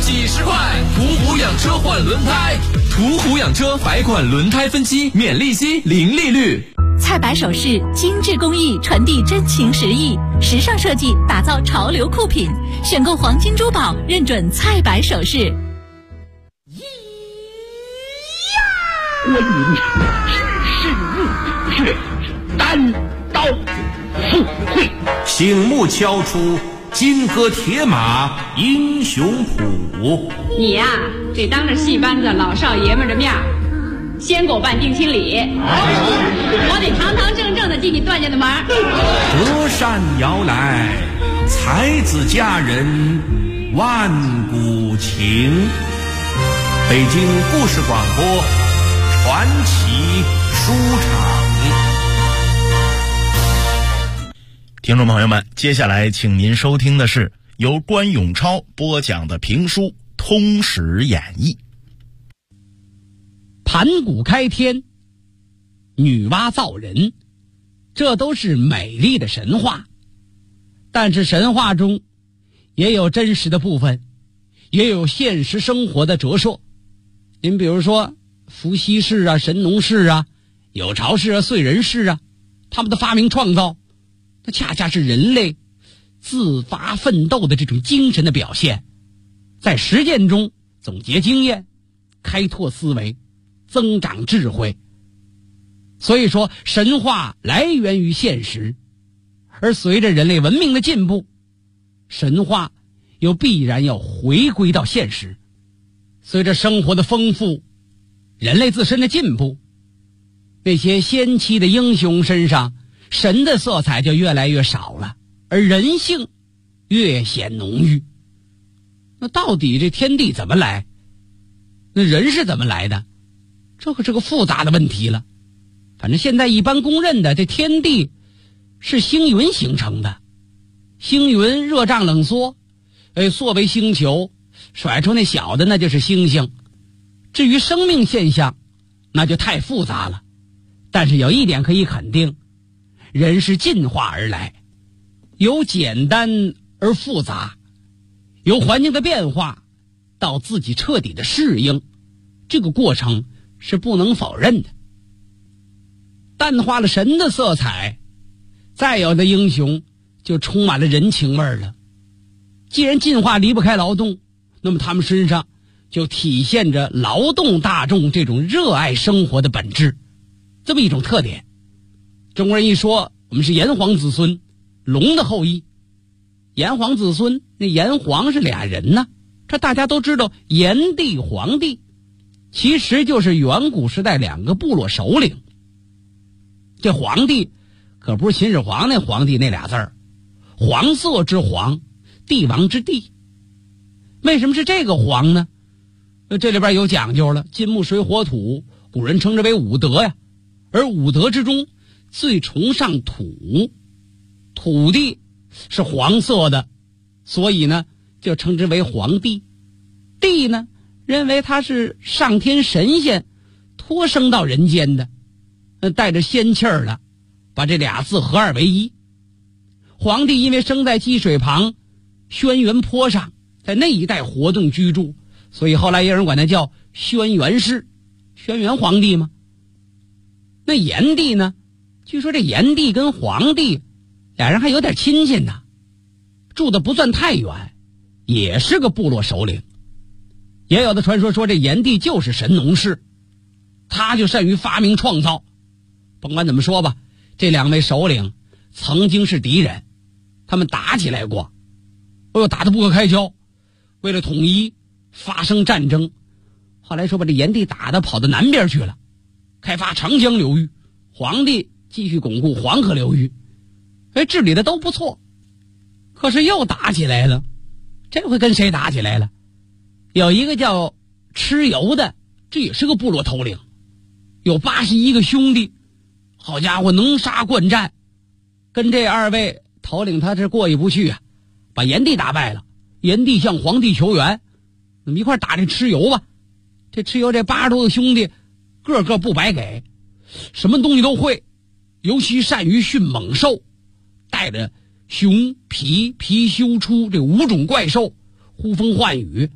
几十块。途虎养车换轮胎，途虎养车百款轮胎分期，免利息，零利率。 菜百首饰精致工艺，传递真情实意，时尚设计打造潮流酷品，选购黄金珠宝认准菜百首饰。 我与是单刀赴会， 醒目敲出金戈铁马英雄谱。 你呀，得当着戏班子老少爷们的面先给我办定亲礼，我得堂堂正正的进你段家的门。 德善摇来，才子佳人万古情。北京故事广播传奇书场。 听众朋友们，接下来请您收听的是由关永超播讲的评书《通史演义》。 盘古开天，女娲造人，这都是美丽的神话。但是神话中也有真实的部分，也有现实生活的折射。您比如说伏羲氏啊、神农氏啊、有巢氏啊、燧人氏啊，他们的发明创造，那恰恰是人类自发奋斗的这种精神的表现，在实践中总结经验，开拓思维，增长智慧。所以说神话来源于现实，而随着人类文明的进步，神话又必然要回归到现实。随着生活的丰富，人类自身的进步，那些先期的英雄身上神的色彩就越来越少了，而人性越显浓郁。那到底这天地怎么来？那人是怎么来的？这可是个复杂的问题了。反正现在一般公认的，这天地是星云形成的。星云热胀冷缩，缩为星球，甩出那小的那就是星星。至于生命现象，那就太复杂了。但是有一点可以肯定，人是进化而来，由简单而复杂，由环境的变化到自己彻底的适应，这个过程是不能否认的。淡化了神的色彩，再有的英雄就充满了人情味了。既然进化离不开劳动，那么他们身上就体现着劳动大众这种热爱生活的本质，这么一种特点。中国人一说我们是炎黄子孙，龙的后裔。炎黄子孙，那炎黄是俩人呢，这大家都知道，炎帝黄帝其实就是远古时代两个部落首领。这黄帝可不是秦始皇那皇帝那俩字儿，黄色之黄，帝王之帝。为什么是这个黄呢？这里边有讲究了，金木水火土，古人称之为五德呀。而五德之中最崇尚土，土地是黄色的，所以呢就称之为黄帝。帝呢认为他是上天神仙托生到人间的，带着仙气儿的，把这俩字合二为一。黄帝因为生在积水旁轩辕坡上，在那一带活动居住，所以后来也有人管他叫轩辕氏，轩辕皇帝嘛。那炎帝呢，据说这炎帝跟黄帝俩人还有点亲戚呢，住的不算太远，也是个部落首领。也有的传说说这炎帝就是神农氏，他就善于发明创造。甭管怎么说吧，这两位首领曾经是敌人，他们打起来过，打得不可开交，为了统一发生战争。后来说把这炎帝打得跑到南边去了，开发长江流域，黄帝继续巩固黄河流域，治理的都不错。可是又打起来了，这回跟谁打起来了？有一个叫蚩尤的，这也是个部落头领，有81个兄弟，好家伙，能杀惯战，跟这二位头领他是过意不去啊，把炎帝打败了。炎帝向黄帝求援，那么一块打这蚩尤吧。这蚩尤这80多个兄弟个个不白给，什么东西都会，尤其善于驯猛兽，带着熊、貔、貔貅、出这5种怪兽呼风唤雨，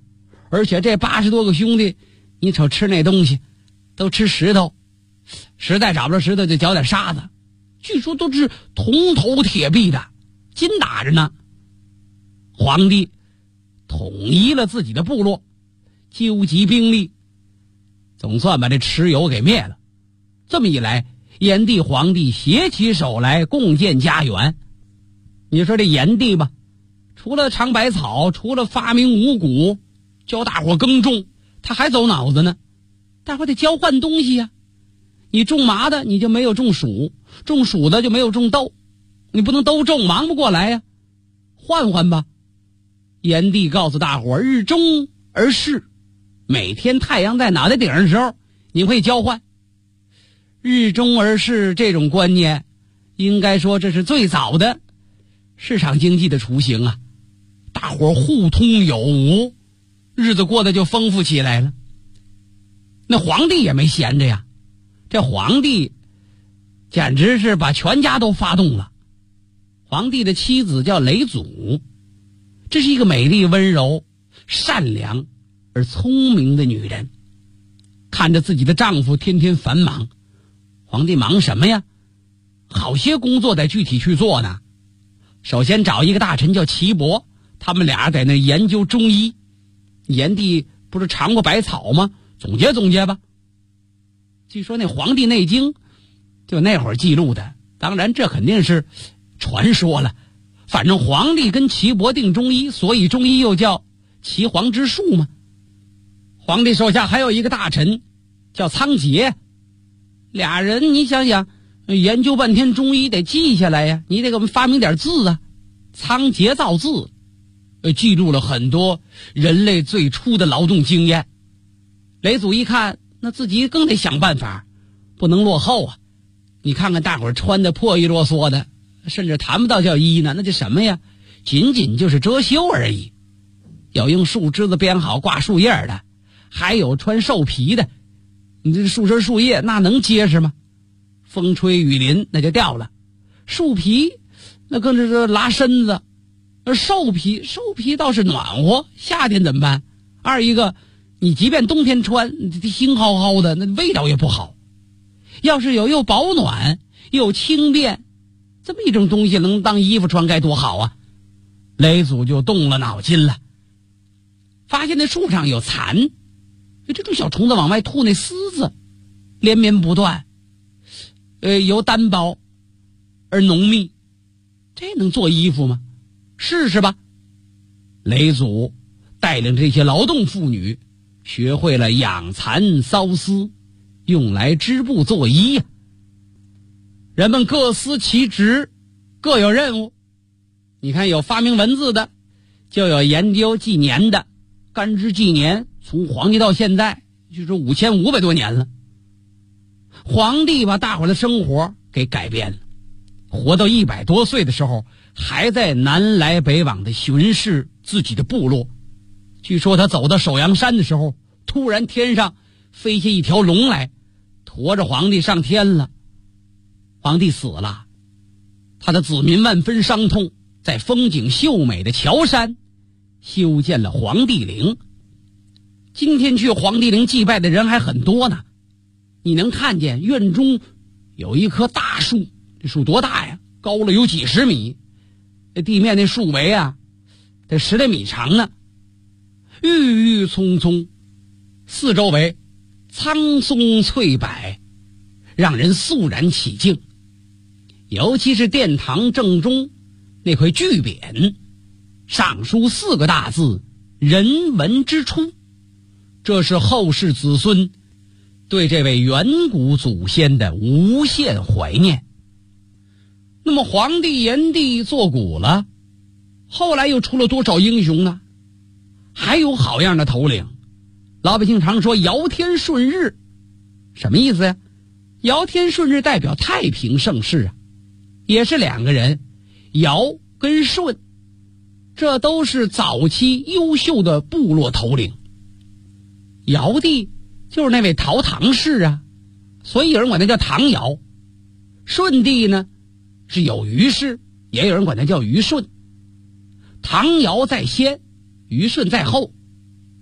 而且这80多个兄弟，你瞅吃那东西都吃石头，实在找不着石头就嚼点沙子，据说都是铜头铁臂的，金打着呢。皇帝统一了自己的部落，纠集兵力，总算把这蚩尤给灭了。这么一来，炎帝皇帝携起手来共建家园。你说这炎帝吧，除了尝百草，除了发明五谷，教大伙耕种，他还走脑子呢。大伙得交换东西呀，你种麻的你就没有种黍，种黍的就没有种豆，你不能都种，忙不过来呀，换换吧。炎帝告诉大伙，日中而视，每天太阳在脑袋顶上的时候，你会交换。日中而视这种观念，应该说这是最早的市场经济的雏形啊！大伙互通有无，日子过得就丰富起来了。那皇帝也没闲着呀，这皇帝简直是把全家都发动了。皇帝的妻子叫嫘祖，这是一个美丽温柔、善良而聪明的女人。看着自己的丈夫天天繁忙，皇帝忙什么呀？好些工作得具体去做呢。首先找一个大臣叫岐伯，他们俩在那研究中医。炎帝不是尝过百草吗？总结总结吧。据说那《黄帝内经》就那会儿记录的，当然这肯定是传说了。反正皇帝跟岐伯定中医，所以中医又叫岐黄之术嘛。皇帝手下还有一个大臣叫仓颉，俩人你想想，研究半天中医得记下来呀，你得给我们发明点字啊。仓颉造字，记录了很多人类最初的劳动经验。嫘祖一看，那自己更得想办法，不能落后啊。你看看大伙儿穿的破衣啰嗦的，甚至谈不到叫衣呢，那叫什么呀？仅仅就是遮羞而已。有用树枝子编好挂树叶的，还有穿兽皮的。你这树枝树叶那能结实吗？风吹雨淋那就掉了。树皮那更是拉身子，而兽皮倒是暖和，夏天怎么办？二一个你即便冬天穿腥薅薅的，那味道也不好。要是有又保暖又轻便这么一种东西能当衣服穿该多好啊。嫘祖就动了脑筋了，发现那树上有蚕，这种小虫子往外吐那丝子连绵不断，由单薄而浓密，这能做衣服吗？试试吧。嫘祖带领这些劳动妇女学会了养蚕缫丝，用来织布做衣呀。人们各司其职，各有任务。你看，有发明文字的，就有研究纪年的。干支纪年从皇帝到现在就是5500多年了。皇帝把大伙的生活给改变了，活到100多岁的时候，还在南来北往的巡视自己的部落。据说他走到首阳山的时候，突然天上飞下一条龙来，驮着皇帝上天了。皇帝死了，他的子民万分伤痛，在风景秀美的乔山修建了皇帝陵。今天去皇帝陵祭拜的人还很多呢。你能看见院中有一棵大树，这树多大呀？高了有几十米，地面那树围啊得10来米长呢。郁郁葱葱，四周围苍松翠柏，让人肃然起敬。尤其是殿堂正中那块巨匾，上书4个大字：人文之初。这是后世子孙对这位远古祖先的无限怀念。那么皇帝炎帝做古了，后来又出了多少英雄呢？还有好样的头领。老百姓常说尧天顺日，什么意思呀？尧天顺日代表太平盛世啊，也是2个人，尧跟舜，这都是早期优秀的部落头领。尧帝就是那位陶唐氏啊，所以有人管他叫唐尧。舜帝呢是有虞氏，也有人管他叫虞舜。唐尧在先，虞舜在后，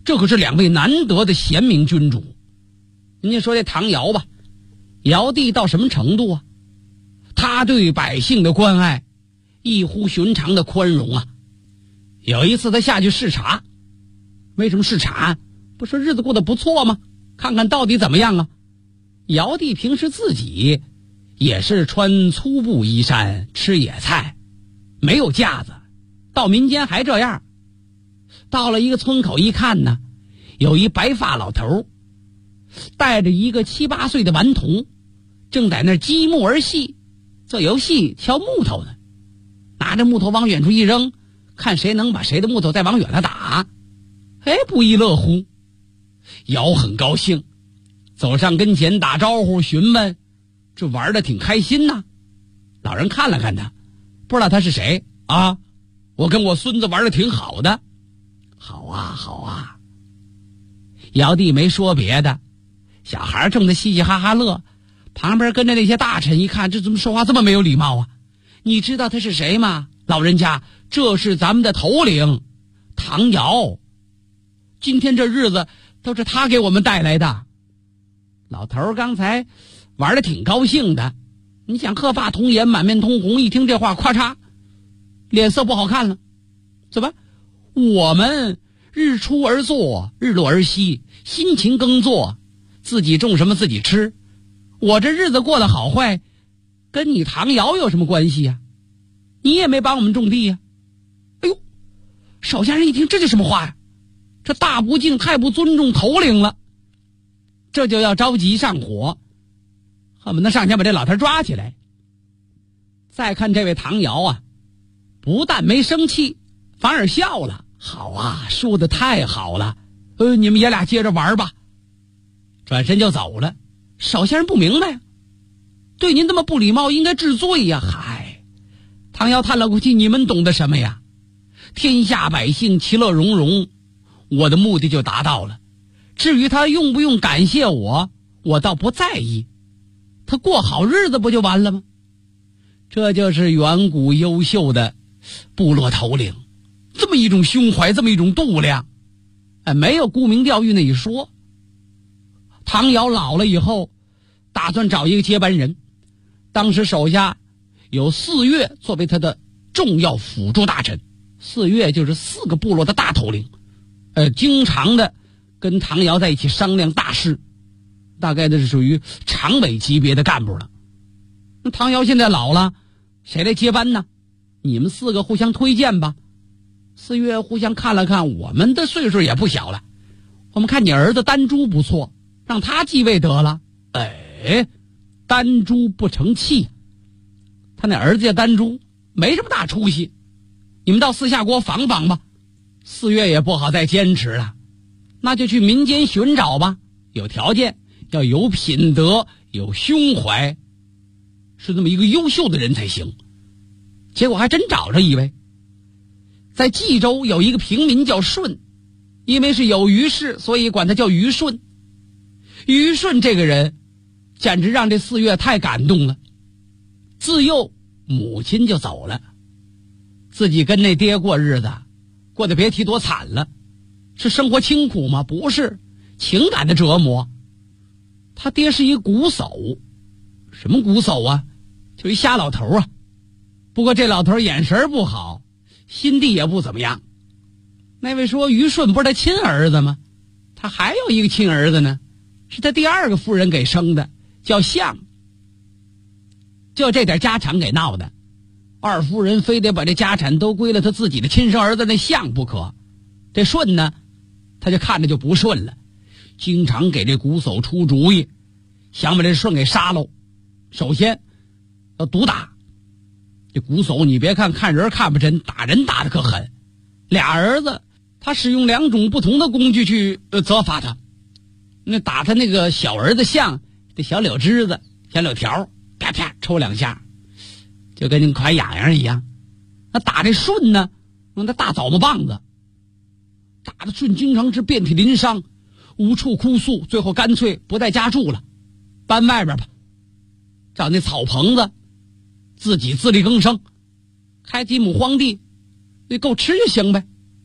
这可是2位难得的贤明君主。人家说这唐尧吧，尧帝到什么程度啊？他对百姓的关爱异乎寻常的宽容啊。有一次他下去视察，为什么视察？不说日子过得不错吗？看看到底怎么样啊。尧帝平时自己也是穿粗布衣衫，吃野菜，没有架子，到民间还这样。到了一个村口一看呢，有一白发老头带着一个7、8岁的顽童，正在那积木儿戏，做游戏敲木头呢，拿着木头往远处一扔，看谁能把谁的木头再往远了打。不亦乐乎。尧很高兴，走上跟前打招呼询问，这玩的挺开心呐。老人看了看他，不知道他是谁啊？我跟我孙子玩的挺好的。好啊好啊。尧帝没说别的，小孩正在嘻嘻哈哈乐，旁边跟着那些大臣一看，这怎么说话这么没有礼貌啊？你知道他是谁吗？老人家，这是咱们的头领唐尧，今天这日子都是他给我们带来的。老头刚才玩的挺高兴的，你想鹤发童颜，满面通红，一听这话，咔嚓，脸色不好看了。怎么？我们日出而作，日落而息，辛勤耕作，自己种什么自己吃。我这日子过得好坏，跟你唐尧有什么关系呀？你也没帮我们种地呀。哎呦，手下人一听，这是什么话呀？这大不敬，太不尊重头领了。这就要着急上火，恨不得上前把这老头抓起来。再看这位唐尧啊，不但没生气，反而笑了。好啊，说的太好了，你们爷俩接着玩吧。转身就走了。手下人不明白，对您这么不礼貌，应该治罪呀。嗨，唐尧叹了口气，你们懂得什么呀？天下百姓其乐融融，我的目的就达到了。至于他用不用感谢我，我倒不在意，他过好日子不就完了吗？这就是远古优秀的部落头领，这么一种胸怀，这么一种度量，没有沽名钓誉那一说。唐尧老了以后，打算找一个接班人，当时手下有4岳作为他的重要辅助大臣。4岳就是4个部落的大头领，经常的跟唐尧在一起商量大事，大概这是属于常委级别的干部了。那唐尧现在老了，谁来接班呢？你们4个互相推荐吧。4岳互相看了看，我们的岁数也不小了，我们看你儿子丹朱不错，让他继位得了。丹朱不成器，他那儿子叫丹朱，没什么大出息，你们到四下国访访吧。4岳也不好再坚持了，那就去民间寻找吧。有条件，要有品德，有胸怀，是这么一个优秀的人才行。结果还真找着一位，在冀州有一个平民叫舜，因为是有余氏，所以管他叫虞舜。虞舜这个人简直让这4岳太感动了。自幼母亲就走了，自己跟那爹过日子，过得别提多惨了。是生活清苦吗？不是，情感的折磨。他爹是一瞽叟。什么瞽叟啊？就一瞎老头啊。不过这老头眼神不好，心地也不怎么样。那位说虞舜不是他亲儿子吗？他还有一个亲儿子呢，是他第2个夫人给生的，叫象。就这点家产给闹的，二夫人非得把这家产都归了他自己的亲生儿子那象不可。这舜呢，他就看着就不顺了，经常给这瞽叟出主意，想把这舜给杀喽。首先要毒打这瞽叟，你别看人看不真，打人打得可狠。俩儿子他使用2种不同的工具去责罚他。那打他那个小儿子象，这小柳枝子、小柳条，啪啪抽2下，就跟那快痒痒一样。那打这舜呢，用他大枣木棒子，打的舜经常是遍体鳞伤，无处哭诉，最后干脆不在家住了，搬外边吧，找那草棚子，自己自力更生，开几亩荒地，那够吃就行呗。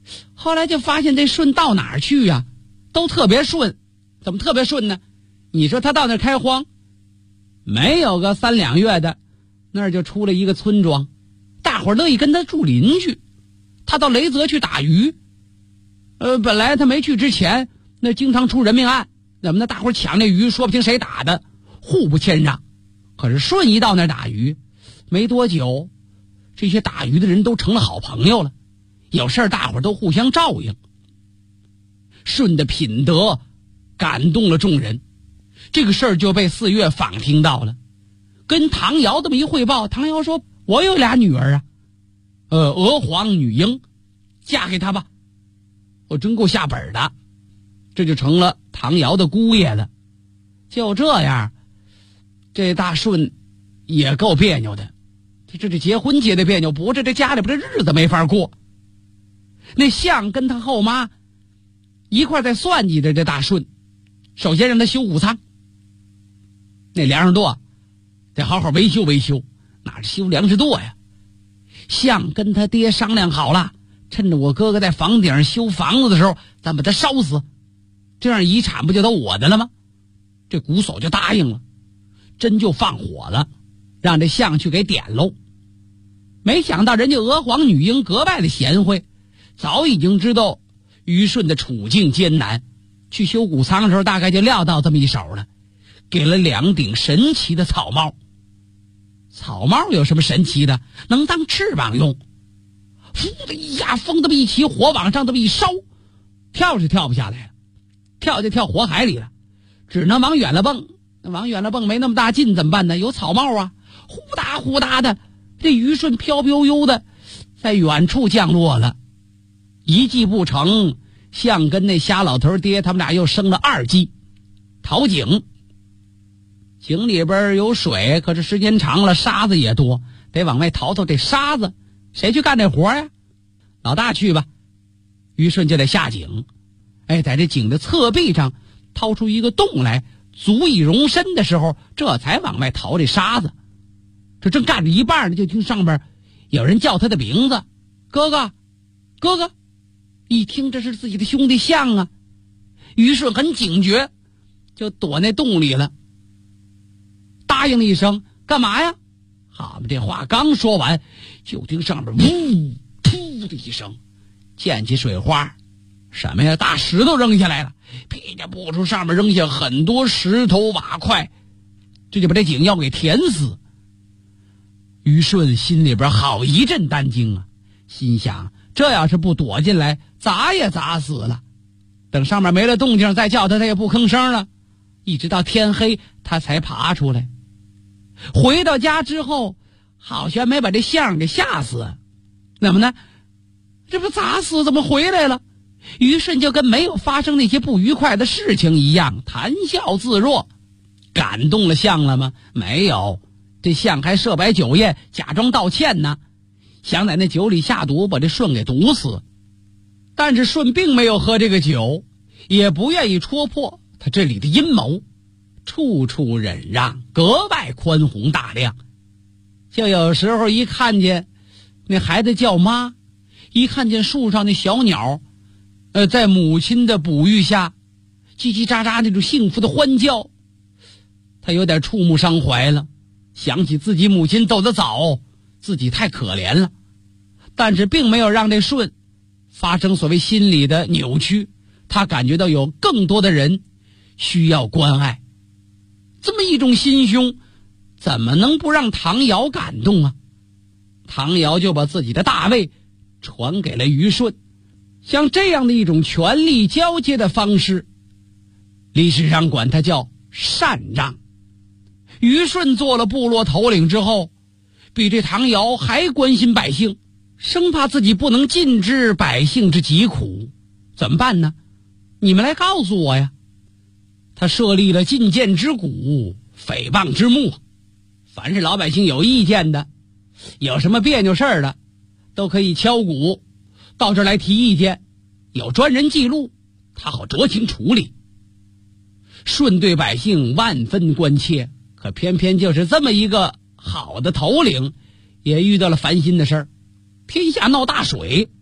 后来就发现这舜到哪儿去呀，都特别顺。怎么特别顺呢？你说他到那儿开荒，没有个3、2月的，那儿就出了一个村庄，大伙儿乐意跟他住邻居。他到雷泽去打鱼，本来他没去之前，那经常出人命案，怎么呢？大伙儿抢那鱼，说不清谁打的，互不谦让。可是舜一到那儿打鱼，没多久，这些打鱼的人都成了好朋友了，有事儿大伙儿都互相照应。舜的品德感动了众人，这个事儿就被4月坊听到了，跟唐尧这么一汇报，唐尧说：“我有俩女儿啊，娥皇、女英，嫁给他吧。”我真够下本的，这就成了唐尧的姑爷了。就这样，这大舜也够别扭的，这结婚结的别扭，不是这家里边这日子没法过。那相跟他后妈一块在算计着这大舜，首先让他修谷仓，那粮食垛得好好维修维修，哪是修粮食垛呀？相跟他爹商量好了，趁着我哥哥在房顶上修房子的时候，咱把他烧死，这样遗产不就都我的了吗？这瞽叟就答应了，真就放火了，让这相去给点喽。没想到人家娥皇、女英格外的贤惠，早已经知道虞舜的处境艰难，去修谷仓的时候大概就料到这么一手了，给了2顶神奇的草帽。草帽有什么神奇的？能当翅膀用。呼的一下，风这么一起，火往上这么一烧，跳是跳不下来了，跳就跳火海里了，只能往远了蹦。往远了蹦没那么大劲怎么办呢？有草帽啊，呼哒呼哒的，这虞舜飘飘悠的在远处降落了。一计不成，相跟那瞎老头爹他们俩又生了2计。淘井，井里边有水，可是时间长了沙子也多，得往外淘这沙子。谁去干这活呀？老大去吧。虞舜就得下井，在这井的侧壁上掏出一个洞来，足以容身的时候，这才往外淘这沙子。这正干着一半呢，就听上边有人叫他的名字：“哥哥，哥哥！”一听这是自己的兄弟相啊，虞舜很警觉，就躲那洞里了，答应了一声：“干嘛呀？”好嘛，这话刚说完，就听上面呜噗的一声，溅起水花。什么呀？大石头扔下来了，噼里啪啦上面扔下很多石头瓦块，这就把这井要给填死。虞舜心里边好一阵担惊啊，心想这要是不躲进来，砸也砸死了。等上面没了动静再叫他，他也不吭声了。一直到天黑他才爬出来。回到家之后，好像没把这相给吓死。怎么呢？这不砸死怎么回来了？虞舜就跟没有发生那些不愉快的事情一样，谈笑自若。感动了相了吗？没有，这相还设摆酒宴，假装道歉呢，想在那酒里下毒，把这舜给毒死。但是舜并没有喝这个酒，也不愿意戳破他这里的阴谋，处处忍让，格外宽宏大量。就有时候一看见那孩子叫妈，一看见树上那小鸟在母亲的哺育下叽叽喳喳那种幸福的欢叫，他有点触目伤怀了，想起自己母亲走得早，自己太可怜了。但是并没有让这舜发生所谓心理的扭曲，他感觉到有更多的人需要关爱。这么一种心胸，怎么能不让唐尧感动啊？唐尧就把自己的大位传给了虞舜。像这样的一种权力交接的方式，历史上管它叫禅让。虞舜做了部落头领之后，比这唐尧还关心百姓，生怕自己不能尽知百姓之疾苦。怎么办呢？你们来告诉我呀。他设立了进谏之鼓，诽谤之幕，凡是老百姓有意见的，有什么别扭事儿的，都可以敲鼓到这儿来提意见，有专人记录，他好酌情处理。舜对百姓万分关切，可偏偏就是这么一个好的头领，也遇到了烦心的事儿。天下闹大水，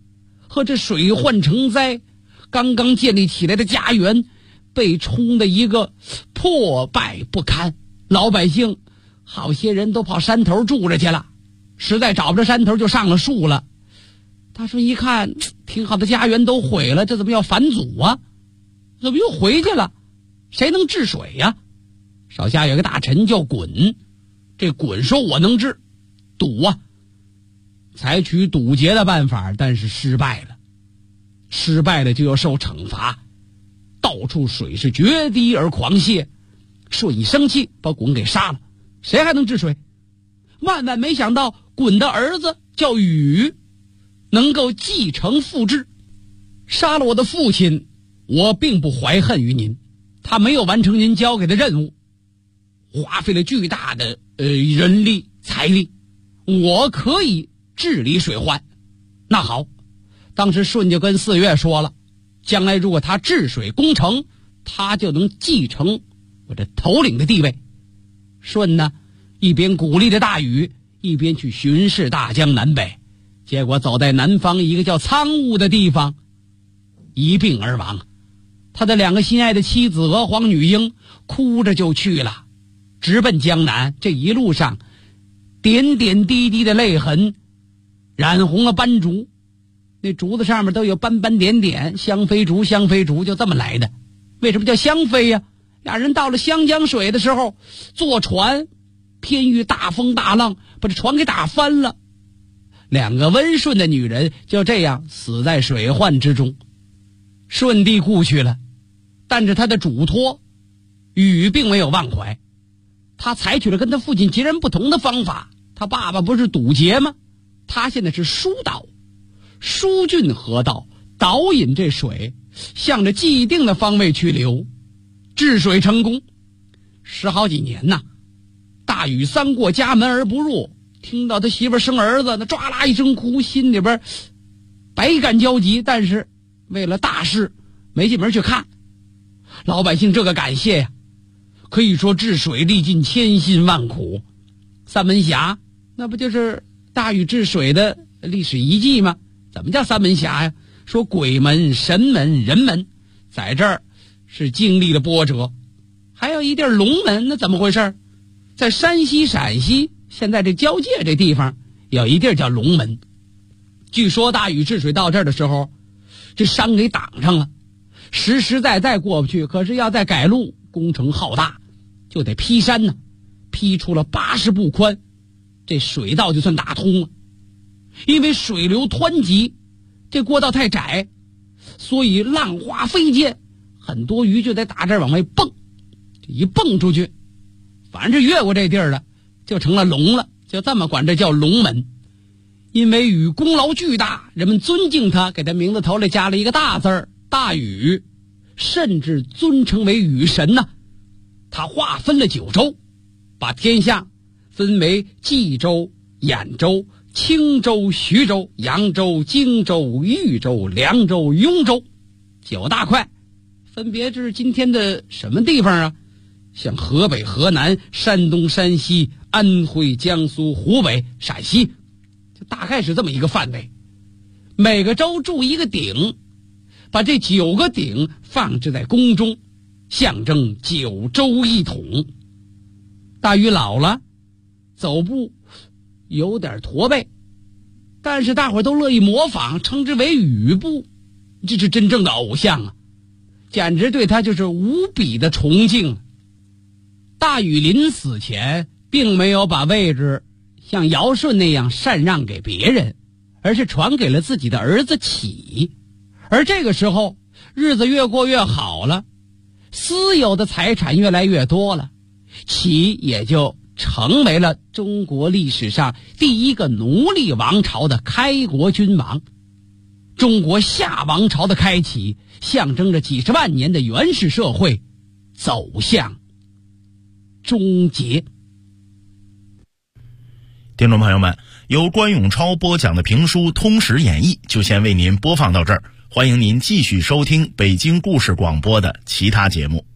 和这水患成灾，刚刚建立起来的家园被冲得一个破败不堪，老百姓好些人都跑山头住着去了，实在找不着山头就上了树了。他说一看挺好的家园都毁了，这怎么要反祖啊？怎么又回去了？谁能治水呀？手下有个大臣叫鲧，这鲧说我能治，堵啊，采取堵截的办法，但是失败了就要受惩罚，到处水是决堤而狂泻。舜一生气把鲧给杀了，谁还能治水？万万没想到鲧的儿子叫禹能够继承父志，杀了我的父亲，我并不怀恨于您，他没有完成您交给的任务，花费了巨大的人力财力，我可以治理水患。那好，当时舜就跟4月说了，将来如果他治水攻城，他就能继承我这头领的地位。舜呢，一边鼓励着大禹，一边去巡视大江南北，结果走在南方一个叫苍梧的地方，一病而亡。他的2个心爱的妻子娥皇女英哭着就去了，直奔江南。这一路上点点滴滴的泪痕染红了斑竹，那竹子上面都有斑斑点点，香妃竹就这么来的。为什么叫香妃呀？俩人到了湘江水的时候，坐船偏遇大风大浪，把这船给打翻了，2个温顺的女人就这样死在水患之中。舜帝故去了，但是他的嘱托禹并没有忘怀，他采取了跟他父亲截然不同的方法。他爸爸不是堵截吗？他现在是疏导，疏浚河道，导引这水向着既定的方位去流，治水成功。10好几年呐，大禹3过家门而不入，听到他媳妇生儿子，那唰啦一声哭，心里边百感交集，但是为了大事没进门去看。老百姓这个感谢呀，可以说治水历尽千辛万苦。三门峡那不就是大禹治水的历史遗迹吗？怎么叫三门峡呀？说鬼门、神门、人门在这儿是经历了波折。还有一地龙门，那怎么回事？在山西陕西现在这交界这地方有一地叫龙门。据说大禹治水到这儿的时候，这山给挡上了，实实在在过不去。可是要再改路，工程浩大，就得劈山呢，劈出了80步宽，这水道就算打通了。因为水流湍急，这过道太窄，所以浪花飞溅，很多鱼就得打这儿往外蹦，一蹦出去，反正越过这地儿了，就成了龙了，就这么管这叫龙门。因为禹功劳巨大，人们尊敬他，给他名字头里加了一个大字儿，大禹，甚至尊称为禹神呢。他划分了9州，把天下分为冀州、兖州、青州、徐州、扬州、荆州、豫州、凉州、雍州，9大块，分别是今天的什么地方啊？像河北、河南、山东、山西、安徽、江苏、湖北、陕西，就大概是这么一个范围。每个州筑一个鼎，把这9个鼎放置在宫中，象征9州一统。大禹老了，走步有点驼背，但是大伙都乐意模仿，称之为禹步。这是真正的偶像啊，简直对他就是无比的崇敬。大禹临死前并没有把位置像尧舜那样禅让给别人，而是传给了自己的儿子启。而这个时候日子越过越好了，私有的财产越来越多了，启也就成为了中国历史上第一个奴隶王朝的开国君王。中国夏王朝的开启，象征着几十万年的原始社会走向终结。 听众朋友们，由关永超播讲的评书《通史演义》就先为您播放到这儿，欢迎您继续收听北京故事广播的其他节目。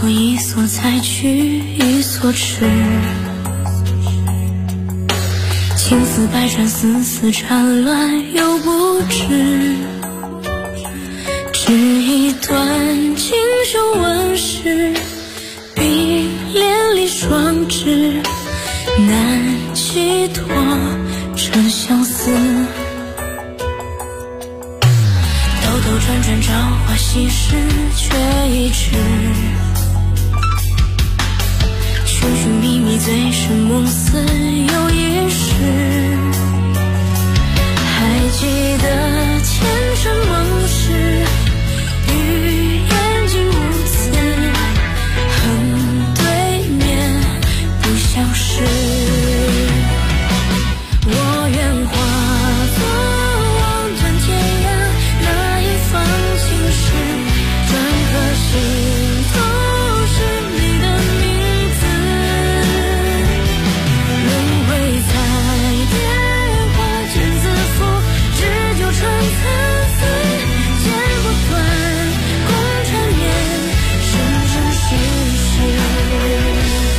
所一所采取一所痴，情丝百转，丝丝缠乱又不知，只一段锦绣纹饰，冰帘里双指，难寄托成相思。兜兜转转，朝花夕拾，却已迟。寻寻觅觅，醉生梦死又一世。还记得前尘往事，与眼睛无词，恨对面不相识。我愿化作望断天涯那一方青石，转颗心都是你的名字。轮回彩蝶花间自负，只纠缠残丝，剪不断共缠绵，生生世世。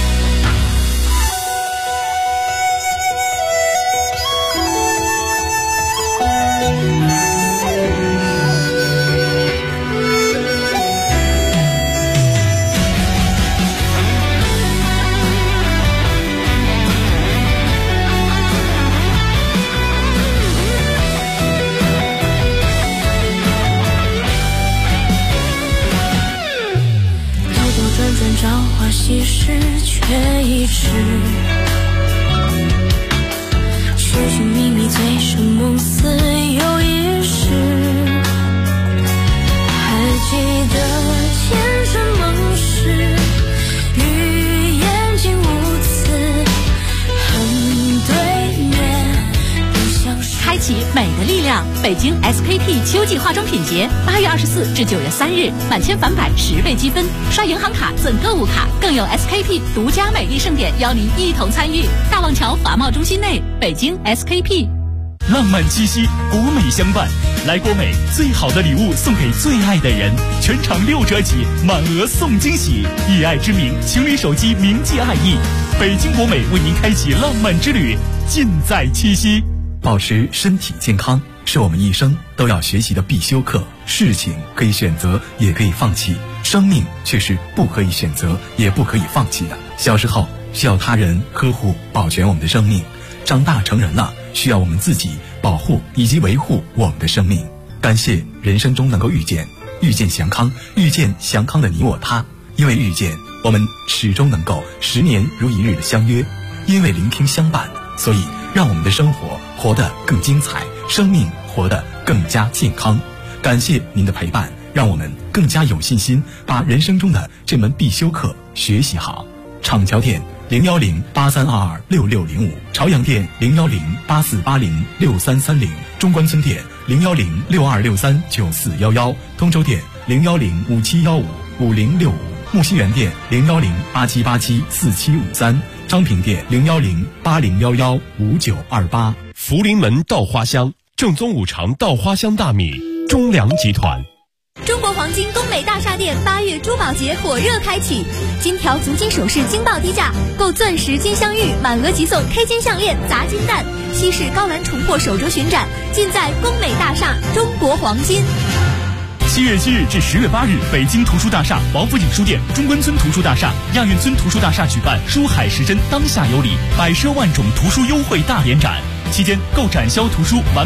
兜兜转转，朝花夕拾，却已迟。寻寻觅觅，醉生梦死又一世。还记得前尘往事，与眼睛无词，恨对面不相识。 开启美的力量，北京 SKP 秋季化妆品节，8月24至9月3日，满千返百10倍积分，刷银行卡赠购物卡，更有 SKP 独家美丽盛典邀您一同参与。大望桥法贸中心内，北京 SKP。 浪漫七夕，国美相伴。来国美，最好的礼物送给最爱的人，全场6折起，满额送惊喜。以爱之名，情侣手机铭记爱意。北京国美为您开启浪漫之旅，尽在七夕。 保持身体健康是我们一生都要学习的必修课。事情可以选择，也可以放弃，生命却是不可以选择，也不可以放弃的。小时候需要他人呵护保全我们的生命，长大成人了，需要我们自己保护以及维护我们的生命。感谢人生中能够遇见祥康，遇见祥康的你我他。因为遇见，我们始终能够10年如一日的相约；因为聆听相伴，所以让我们的生活活得更精彩，生命活得更加健康。感谢您的陪伴，让我们更加有信心把人生中的这门必修课学习好。厂桥店01083226605，朝阳店01084806330，中关村店01062639411，通州店01057155065，木樨园店01087874753，昌平店01080115928。 福临门稻花香，正宗五常稻花香大米，中粮集团。 中国黄金工美大厦店8月珠宝节火热开启，金条足金首饰惊爆低价，购钻石金镶玉满额即送 K 金项链砸金蛋，西式高栏重破手镯巡展，尽在工美大厦中国黄金。 7月7日至10月8日，北京图书大厦、王府井书店、中关村图书大厦、亚运村图书大厦举办书海时针当下有礼，100万种图书优惠大联展，期间购展销图书完